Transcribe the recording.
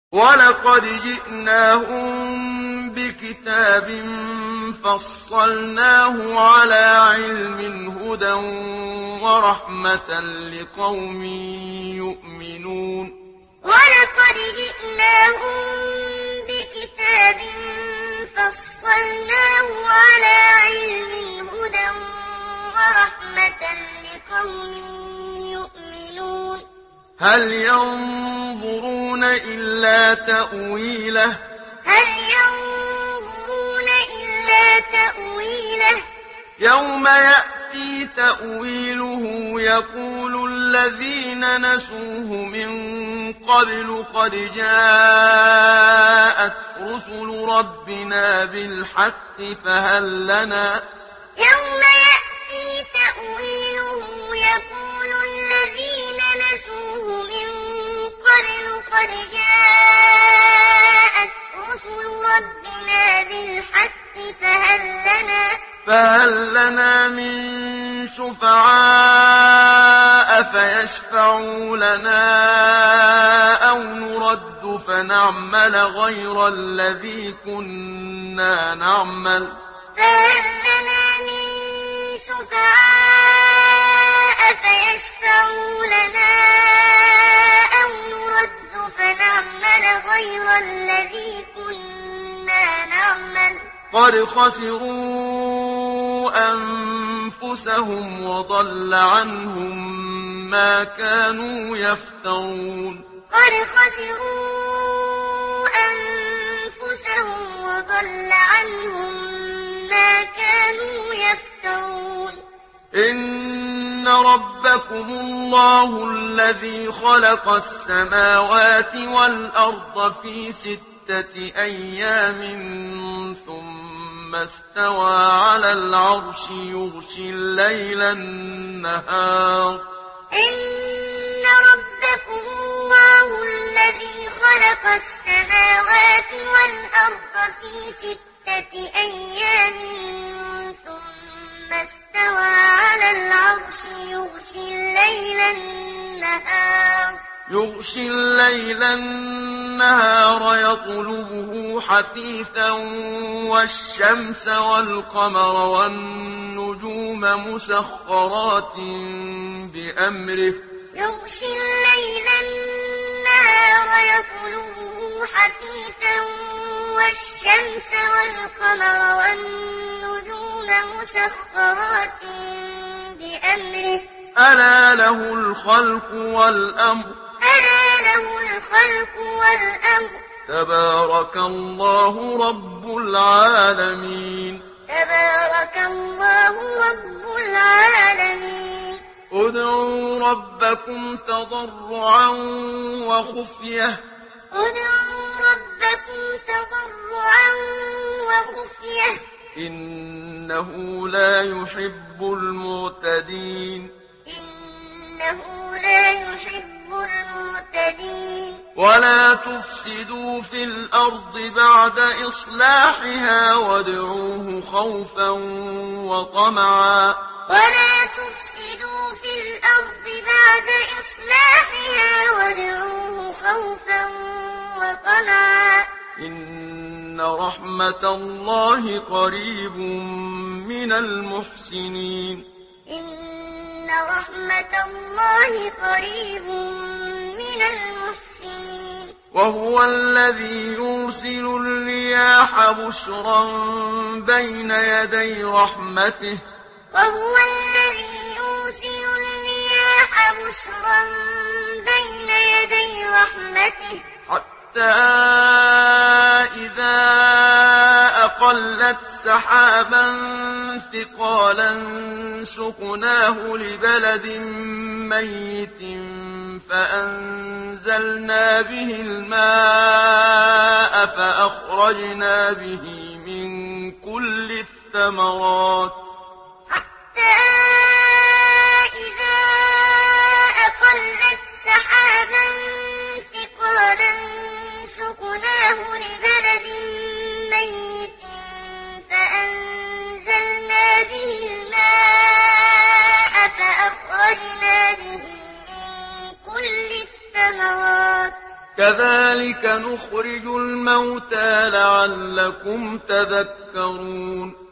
وَلَقَدْ جِئْنَاهُم بِكِتَابٍ فَصَّلْنَاهُ عَلَىٰ عِلْمٍ هُدًى وَرَحْمَةً لِّقَوْمٍ يُؤْمِنُونَ وَلَقَدْ جِئْنَاهُم بِكِتَابٍ فَصَّلْنَاهُ عَلَىٰ عِلْمٍ هُدًى وَرَحْمَةً لِّقَوْمٍ يُؤْمِنُونَ هَلْ يَنظُرُونَ إِلَّا تَأْوِيلَهُ يَوْمَ يَأْتِي تَأْوِيلُهُ يَقُولُ الَّذِينَ نَسُوهُ مِن قَبْلُ قَدْ جَاءَتْ رُسُلُ رَبِّنَا بِالْحَقِّ فَهَل لَّنَا يَوْمَ يَأْتِي تَأْوِيلُهُ يَقُولُ الَّذِينَ نَسُوهُ مِن قَبْلُ قَدْ جَاءَتْ رُسُلُ رَبِّنَا بِالْحَقِّ فَهَل لَّنَا مِن شُفَعَاءَ فَيَشْفَعُوا لَنَا أَوْ نُرَدُّ فَنَعْمَلَ غَيْرَ الَّذِي كُنَّا نَعْمَلُ ۚ فَهَل لَّنَا مِن شُفَعَاءَ فَيَشْفَعُوا لَنَا أَوْ نُرَدُّ فَنَعْمَلَ غَيْرَ الَّذِي كُنَّا نَعْمَلُ ۚ قَدْ خَسِرُوا أَنفُسَهُمْ وَضَلَّ عَنْهُم مَّا كَانُوا يَفْتَرُونَ قَدْ خَسِرُوا أَنفُسَهُمْ وَضَلَّ عَنْهُم مَّا كَانُوا يَفْتَرُونَ إِنَّ رَبَّكُمُ اللَّهُ الَّذِي خَلَقَ السَّمَاوَاتِ وَالْأَرْضَ فِي 6 أَيَّامٍ ثُمَّ اسْتَوَىٰ عَلَى الْعَرْشِ يُغْشِي اللَّيْلَ النَّهَارَ إِنَّ رَبَّكُمُ اللَّهُ الَّذِي خَلَقَ السَّمَاوَاتِ وَالْأَرْضَ فِي 6 أَيَّامٍ ثُمَّ اسْتَوَىٰ عَلَى الْعَرْشِ يُغْشِي اللَّيْلَ النَّهَارَ يَطْلُبُهُ حَثِيثًا وَالشَّمْسَ وَالْقَمَرَ وَالنُّجُومَ مُسَخَّرَاتٍ بِأَمْرِهِ ۗ يُغْشِي اللَّيْلَ النَّهَارَ يَطْلُبُهُ حَثِيثًا وَالشَّمْسَ وَالْقَمَرَ وَالنُّجُومَ مُسَخَّرَاتٍ بِأَمْرِهِ ۗ أَلَا لَهُ الْخَلْقُ وَالْأَمْرُ ۗ تَبَارَكَ اللَّهُ رَبُّ الْعَالَمِينَ تَبَارَكَ اللَّهُ رَبُّ الْعَالَمِينَ ادْعُوا رَبَّكُمْ تَضَرُّعًا وَخُفْيَةً إِنَّهُ لا يُحِبُّ المعتدين ولا تفسدوا في الأرض بعد إصلاحها وادعوه خوفا وطمعا إن رحمة الله قريب من المحسنين إِنَّ رَحْمَتَ اللَّهِ قَرِيبٌ مِّنَ الْمُحْسِنِينَ وهو الذي يرسل الرياح بشرا بين يدي رحمته حتى إذا أقلت سحابا ثقالا سقناه لبلد ميت فأنزلنا به الماء فأخرجنا به من كل الثمرات حتى إذا أقلت سحابا ثقالا سقناه لبلد ميت فأنزلنا به الماء فأخرجنا به من كل الثمرات كذلك نخرج الموتى لعلكم تذكرون